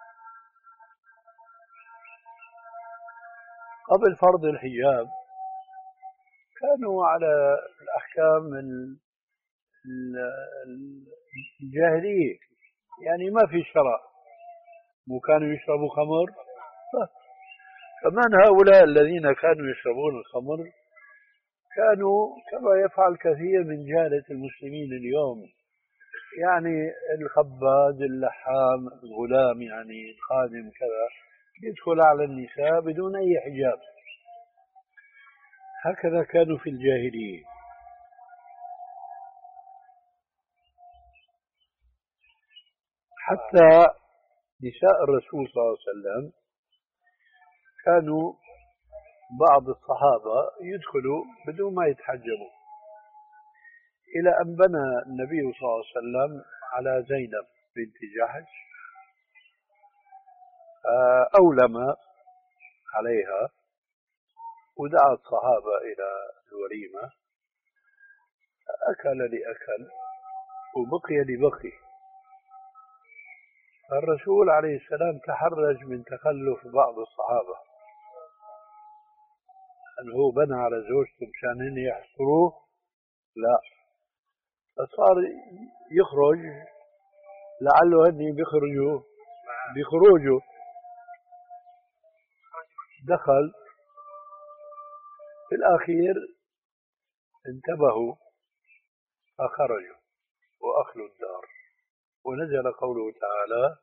قبل فرض الحجاب كانوا على الأحكام الجاهلية يعني ما في شرع مو كانوا يشربوا خمر. كمان هؤلاء الذين كانوا يشربون الخمر كانوا كما يفعل كثير من جهلة المسلمين اليوم يعني الخباز اللحام الغلام يعني الخادم كذا يدخل على النساء بدون أي حجاب. هكذا كانوا في الجاهلية. حتى نساء الرسول صلى الله عليه وسلم كانوا بعض الصحابة يدخلوا بدون ما يتحجبوا إلى أن بنى النبي صلى الله عليه وسلم على زينب بنت جحش أولم عليها ودعا الصحابة إلى الوليمة، أكل لأكل وبقي لبقي. الرسول عليه السلام تحرج من تخلف بعض الصحابة، أنه هو بنى على زوجته مشان هن يحصروه، لا، فصار يخرج لعله هن بيخرجوا بخروجه، دخل في الأخير انتبهوا فخرجوا وأخلوا الدار، ونزل قوله تعالى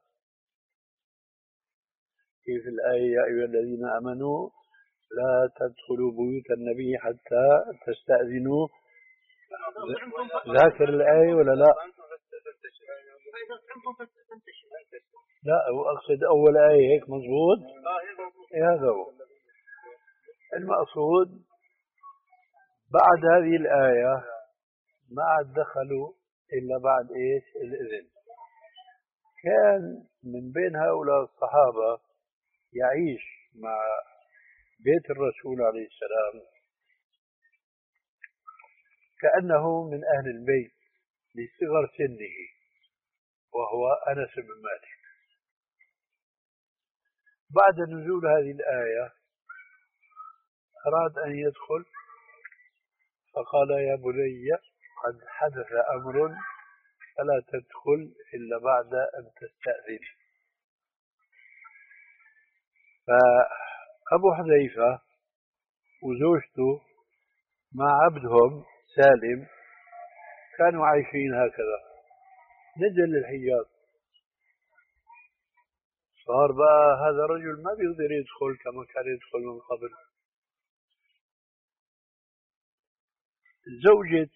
في الآية: يا أيها الذين آمنوا لا تدخلوا بيوت النبي حتى تستأذنوا. ذاكر الآية ولا لا؟ لا، أقصد أول آية، هيك مضبوط؟ هذا هو المقصود. بعد هذه الآية ما عاد دخلوا إلا بعد إيش؟ الإذن. كان من بين هؤلاء الصحابة يعيش مع بيت الرسول عليه السلام كأنه من أهل البيت لصغر سنه، وهو أنس بن مالك. بعد نزول هذه الآية أراد أن يدخل، فقال: يا بني قد حدث أمر فلا تدخل إلا بعد أن تستأذن. فأبو حذيفة وزوجته مع عبدهم سالم كانوا عايشين هكذا. نزل الحجاب، صار بقى هذا الرجل ما بيقدر يدخل كما كان يدخل من قبل. زوجة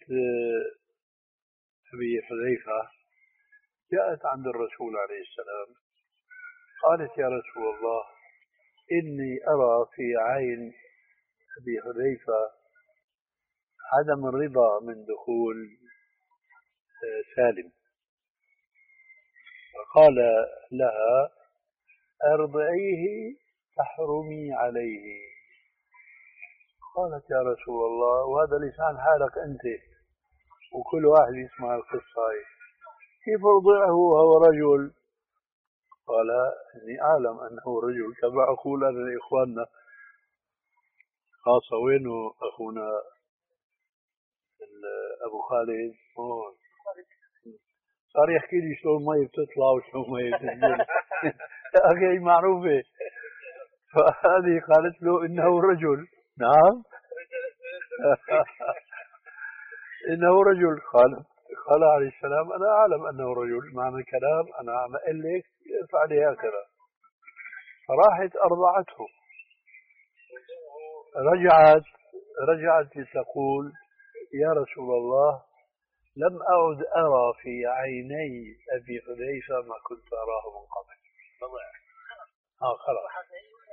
أبي حذيفة جاءت عند الرسول عليه السلام، قالت: يا رسول الله، إني أرى في عين أبي حذيفة عدم الرضا من دخول سالم. فقال لها: أرضعيه تحرمي عليه. قالت: يا رسول الله، وهذا لسان حالك أنت وكل واحد يسمع القصة هاي، كيف أرضعه وهو رجل؟ قال: إني أعلم أنه رجل، كما أقول أنا لإخواننا، خاصة وينه أخونا أبو خالد هون، صار يحكي لي شلون المي بتطلع وشلون المي بتنزل. أخي معروفة. فهذه قالت له: إنه رجل. نعم. إنه رجل. قال قال عليه السلام: أنا أعلم أنه رجل، معنى الكلام أنا عم أقول لك افعلي هكذا. فراحت أرضعته. رجعت رجعت لتقول: يا رسول الله، لم أعد أرى في عيني أبي حذيفة ما كنت أراه من قبل. آه خلاص.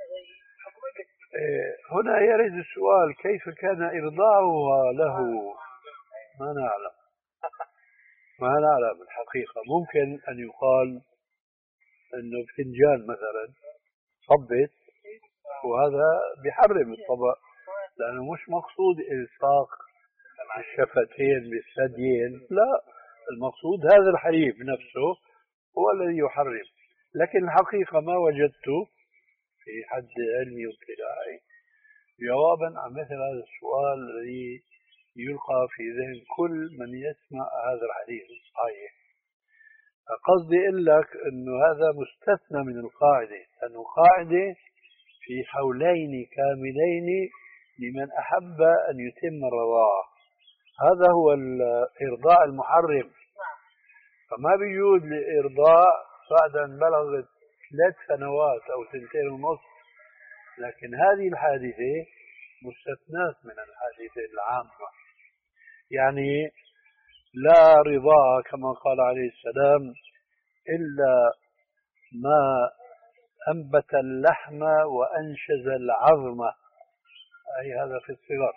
إيه، هنا يرد السؤال: كيف كان إرضاعها له؟ ما نعلم ما نعلم الحقيقة. ممكن أن يقال أنه بفنجان مثلا صبت، وهذا بيحرم الطبق، لأنه مش مقصود إلصاق الشفتين بالثديين، لا، المقصود هذا الحليب نفسه هو الذي يحرم. لكن الحقيقة ما وجدت في حد علمي واطلاعي جوابا عن مثل هذا السؤال الذي يلقى في ذهن كل من يسمع هذا الحديث الصحيح. قصدي أقول لك أنه هذا مستثنى من القاعدة، لأنه قاعدة في حولين كاملين لمن أحب أن يتم الرضاعة. هذا هو الإرضاع المحرم، فما بيجوز لإرضاع بعد أن بلغت ثلاث سنوات أو سنتين ونصف. لكن هذه الحادثة مستثناة من الحادثة العامة، يعني لا رضاعة كما قال عليه السلام إلا ما أنبت اللحم وأنشز العظم، أي هذا في الصغر.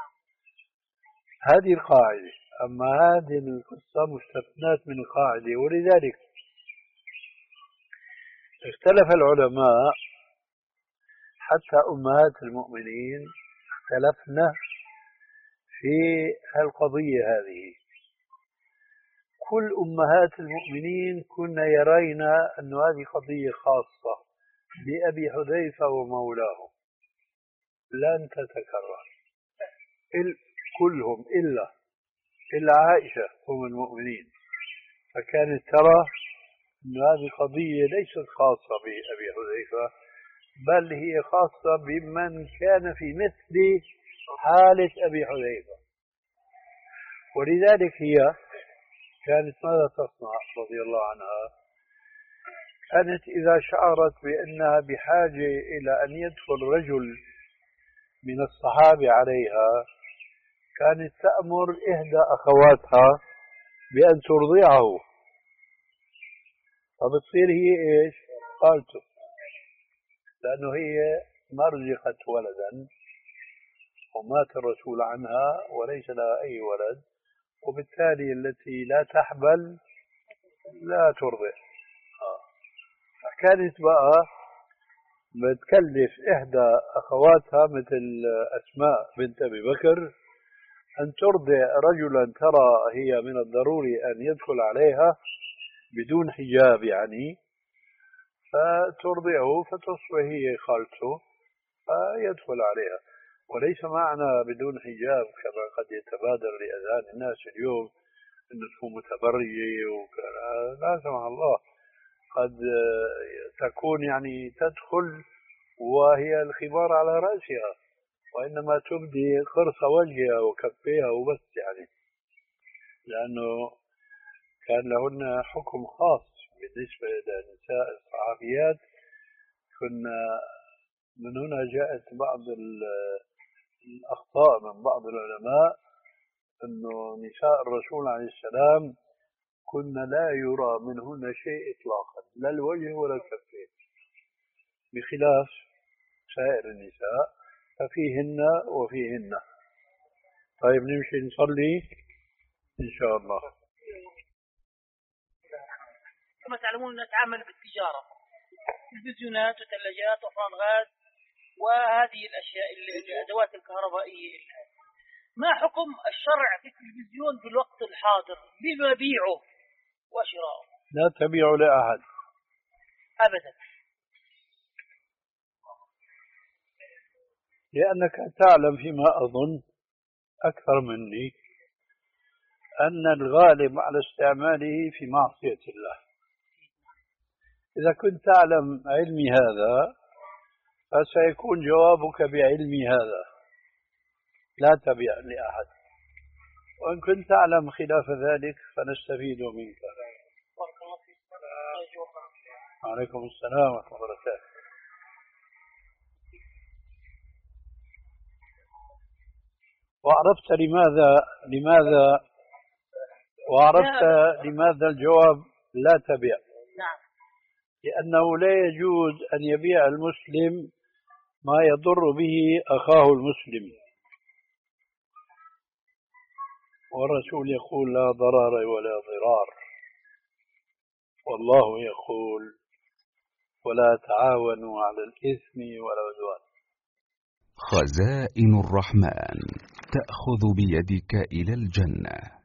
هذه القاعدة. أما هذه القصة مستثناة من القاعدة، ولذلك اختلف العلماء حتى أمهات المؤمنين اختلفنا في القضية هذه. كل أمهات المؤمنين كنا يرين أن هذه قضية خاصة بأبي حذيفة ومولاه لن تتكرر كلهم إلا إلا عائشة أم المؤمنين، فكانت ترى أن هذه قضية ليست خاصة بأبي حذيفة، بل هي خاصة بمن كان في مثل حالة أبي حذيفة. ولذلك هي كانت ماذا تصنع رضي الله عنها؟ كانت إذا شعرت بأنها بحاجة إلى أن يدخل رجل من الصحابة عليها كانت تأمر إحدى أخواتها بأن ترضعه، فبتصير هي إيش؟ خالته، لأنه هي ما رزقت ولدا ومات الرسول عنها وليس لها أي ولد، وبالتالي التي لا تحبل لا ترضع. كانت بقى بتكلف إحدى أخواتها مثل أسماء بنت أبي بكر أن ترضع رجلا ترى هي من الضروري أن يدخل عليها بدون حجاب، يعني فترضعه فتصبح هي خالته فيدخل عليها. وليس معنى بدون حجاب كما قد يتبادر لأذهان الناس اليوم أن تكون متبرجة وكذا، لا سمح الله، قد تكون يعني تدخل وهي الخمار على رأسها، وإنما تبدي قرص وجهها وكفيها وبس، يعني لأنه كان لهن حكم خاص بالنسبة للنساء الصحابيات. كنا من هنا جاءت بعض الأخطاء من بعض العلماء أنه نساء الرسول عليه السلام كنا لا يرى منهن شيء إطلاقا، لا الوجه ولا الكفين، بخلاف سائر النساء ففيهن وفيهن. طيب نمشي نصلي إن شاء الله. كما تعلمون نتعامل بالتجارة، تلفزيونات وثلاجات وفران غاز وهذه الأشياء الأدوات الكهربائية. ما حكم الشرع في التلفزيون في الوقت الحاضر بمبيعه وشراءه؟ لا تبيع لأحد أبدا، لأنك تعلم فيما أظن أكثر مني أن الغالب على استعماله في معصية الله. إذا كنت تعلم علمي هذا فسيكون جوابك بعلمي هذا، لا تبيع لأحد، وإن كنت تعلم خلاف ذلك فنستفيد منك. عليكم السلام ورحمة الله وبركاته. وعرفت لماذا لماذا وعرفت لماذا الجواب لا تبيع؟ نعم، لأنه لا يجوز أن يبيع المسلم ما يضر به أخاه المسلم، والرسول يقول لا ضرر ولا ضرار، والله يقول ولا تعاونوا على الإثم والعدوان. خزائن الرحمن تأخذ بيدك إلى الجنة.